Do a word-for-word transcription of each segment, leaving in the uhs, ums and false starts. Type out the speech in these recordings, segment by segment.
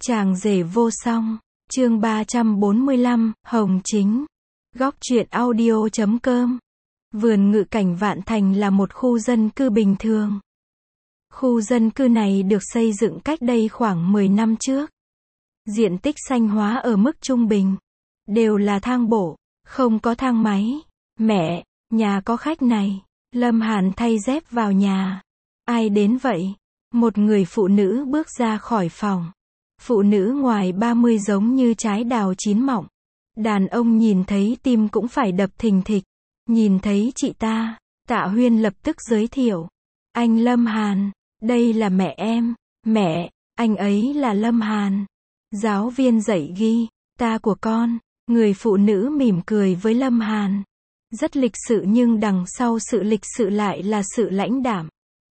Chàng rể vô song, chương ba trăm bốn mươi lăm, Hồng Chính. Góc truyện audio chấm com. Vườn Ngự Cảnh Vạn Thành là một khu dân cư bình thường. Khu dân cư này được xây dựng cách đây khoảng mười năm trước. Diện tích xanh hóa ở mức trung bình. Đều là thang bộ, không có thang máy. Mẹ, nhà có khách này. Lâm Hàn thay dép vào nhà. Ai đến vậy? Một người phụ nữ bước ra khỏi phòng. Phụ nữ ngoài ba mươi giống như trái đào chín mọng. Đàn ông nhìn thấy tim cũng phải đập thình thịch. Nhìn thấy chị ta, Tạ Huyên lập tức giới thiệu. Anh Lâm Hàn, đây là mẹ em. Mẹ, anh ấy là Lâm Hàn. Giáo viên dạy ghi, ta của con. Người phụ nữ mỉm cười với Lâm Hàn. Rất lịch sự nhưng đằng sau sự lịch sự lại là sự lãnh đạm.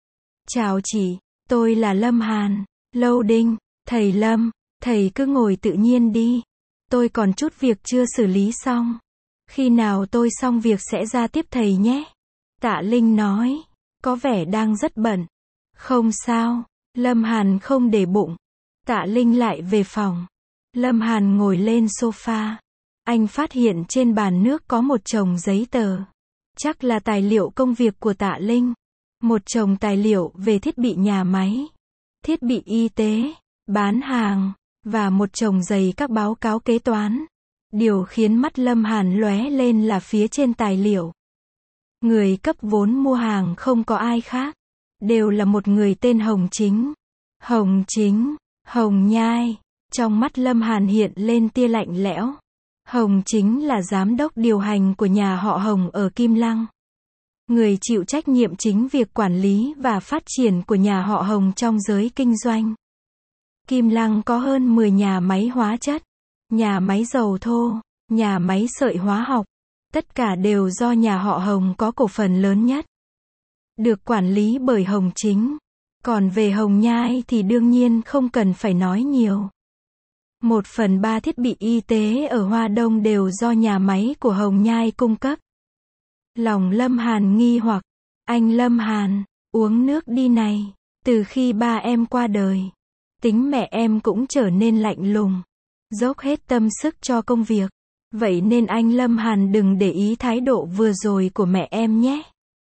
Chào chị, tôi là Lâm Hàn. Lâu đinh. Thầy Lâm, thầy cứ ngồi tự nhiên đi. Tôi còn chút việc chưa xử lý xong. Khi nào tôi xong việc sẽ ra tiếp thầy nhé. Tạ Linh nói, có vẻ đang rất bận. Không sao, Lâm Hàn không để bụng. Tạ Linh lại về phòng. Lâm Hàn ngồi lên sofa. Anh phát hiện trên bàn nước có một chồng giấy tờ. Chắc là tài liệu công việc của Tạ Linh. Một chồng tài liệu về thiết bị nhà máy, thiết bị y tế, bán hàng, và một chồng dày các báo cáo kế toán. Điều khiến mắt Lâm Hàn lóe lên là phía trên tài liệu. Người cấp vốn mua hàng không có ai khác. Đều là một người tên Hồng Chính. Hồng Chính, Hồng Nhai. Trong mắt Lâm Hàn hiện lên tia lạnh lẽo. Hồng Chính là giám đốc điều hành của nhà họ Hồng ở Kim Lăng. Người chịu trách nhiệm chính việc quản lý và phát triển của nhà họ Hồng trong giới kinh doanh. Kim Lăng có hơn mười nhà máy hóa chất, nhà máy dầu thô, nhà máy sợi hóa học. Tất cả đều do nhà họ Hồng có cổ phần lớn nhất. Được quản lý bởi Hồng Chính. Còn về Hồng Nhai thì đương nhiên không cần phải nói nhiều. Một phần ba thiết bị y tế ở Hoa Đông đều do nhà máy của Hồng Nhai cung cấp. Lòng Lâm Hàn nghi hoặc. Anh Lâm Hàn, uống nước đi này. Từ khi ba em qua đời, tính mẹ em cũng trở nên lạnh lùng. Dốc hết tâm sức cho công việc. Vậy nên anh Lâm Hàn đừng để ý thái độ vừa rồi của mẹ em nhé.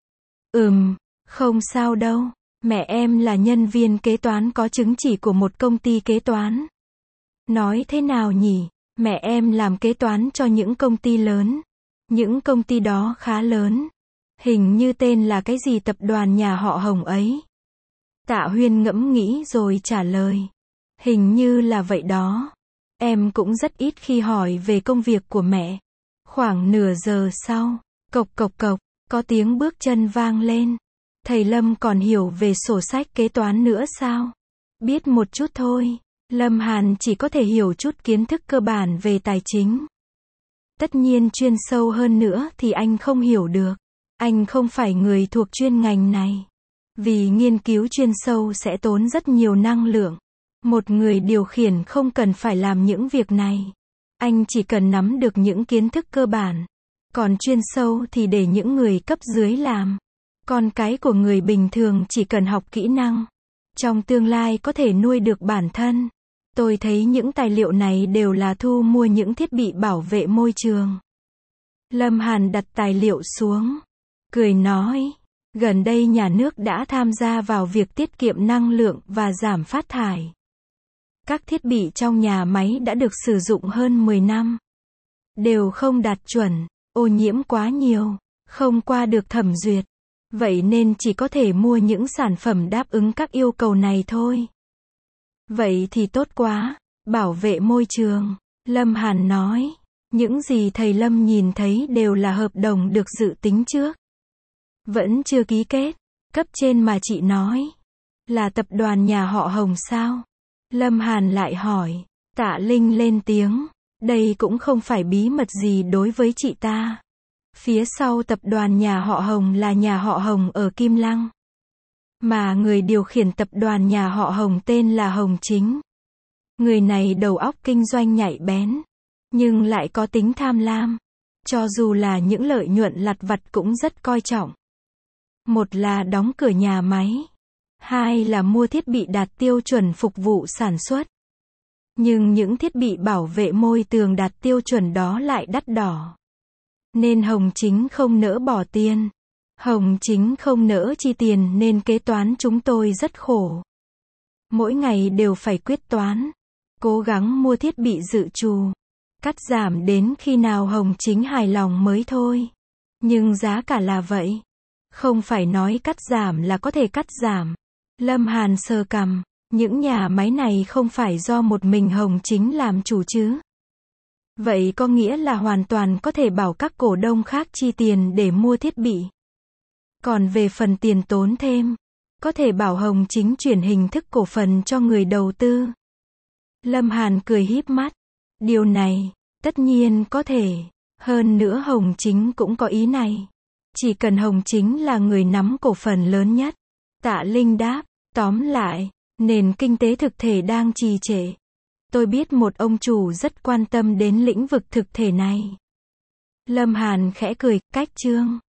Ừm, không sao đâu. Mẹ em là nhân viên kế toán có chứng chỉ của một công ty kế toán. Nói thế nào nhỉ? Mẹ em làm kế toán cho những công ty lớn. Những công ty đó khá lớn. Hình như tên là cái gì tập đoàn nhà họ Hồng ấy. Tạ Huyên ngẫm nghĩ rồi trả lời. Hình như là vậy đó. Em cũng rất ít khi hỏi về công việc của mẹ. Khoảng nửa giờ sau, cộc cộc cộc, có tiếng bước chân vang lên. Thầy Lâm còn hiểu về sổ sách kế toán nữa sao? Biết một chút thôi. Lâm Hàn chỉ có thể hiểu chút kiến thức cơ bản về tài chính. Tất nhiên chuyên sâu hơn nữa thì anh không hiểu được. Anh không phải người thuộc chuyên ngành này. Vì nghiên cứu chuyên sâu sẽ tốn rất nhiều năng lượng. Một người điều khiển không cần phải làm những việc này. Anh chỉ cần nắm được những kiến thức cơ bản. Còn chuyên sâu thì để những người cấp dưới làm. Con cái của người bình thường chỉ cần học kỹ năng. Trong tương lai có thể nuôi được bản thân. Tôi thấy những tài liệu này đều là thu mua những thiết bị bảo vệ môi trường. Lâm Hàn đặt tài liệu xuống. Cười nói. Gần đây nhà nước đã tham gia vào việc tiết kiệm năng lượng và giảm phát thải. Các thiết bị trong nhà máy đã được sử dụng hơn mười năm. Đều không đạt chuẩn, ô nhiễm quá nhiều, không qua được thẩm duyệt. Vậy nên chỉ có thể mua những sản phẩm đáp ứng các yêu cầu này thôi. Vậy thì tốt quá, bảo vệ môi trường. Lâm Hàn nói, những gì thầy Lâm nhìn thấy đều là hợp đồng được dự tính trước. Vẫn chưa ký kết, cấp trên mà chị nói. Là tập đoàn nhà họ Hồng sao? Lâm Hàn lại hỏi. Tạ Linh lên tiếng. Đây cũng không phải bí mật gì đối với chị ta. Phía sau tập đoàn nhà họ Hồng là nhà họ Hồng ở Kim Lăng. Mà người điều khiển tập đoàn nhà họ Hồng tên là Hồng Chính. Người này đầu óc kinh doanh nhạy bén. Nhưng lại có tính tham lam. Cho dù là những lợi nhuận lặt vặt cũng rất coi trọng. Một là đóng cửa nhà máy. Hai là mua thiết bị đạt tiêu chuẩn phục vụ sản xuất. Nhưng những thiết bị bảo vệ môi tường đạt tiêu chuẩn đó lại đắt đỏ. Nên Hồng Chính không nỡ bỏ tiền. Hồng Chính không nỡ chi tiền nên kế toán chúng tôi rất khổ. Mỗi ngày đều phải quyết toán. Cố gắng mua thiết bị dự trù. Cắt giảm đến khi nào Hồng Chính hài lòng mới thôi. Nhưng giá cả là vậy. Không phải nói cắt giảm là có thể cắt giảm. Lâm Hàn sờ cằm. Những nhà máy này không phải do một mình Hồng Chính làm chủ chứ. Vậy có nghĩa là hoàn toàn có thể bảo các cổ đông khác chi tiền để mua thiết bị. Còn về phần tiền tốn thêm, có thể bảo Hồng Chính chuyển hình thức cổ phần cho người đầu tư. Lâm Hàn cười híp mắt. Điều này, tất nhiên có thể. Hơn nữa Hồng Chính cũng có ý này. Chỉ cần Hồng Chính là người nắm cổ phần lớn nhất. Tạ Linh đáp. Tóm lại, nền kinh tế thực thể đang trì trệ. Tôi biết một ông chủ rất quan tâm đến lĩnh vực thực thể này. Lâm Hàn khẽ cười, cách chương.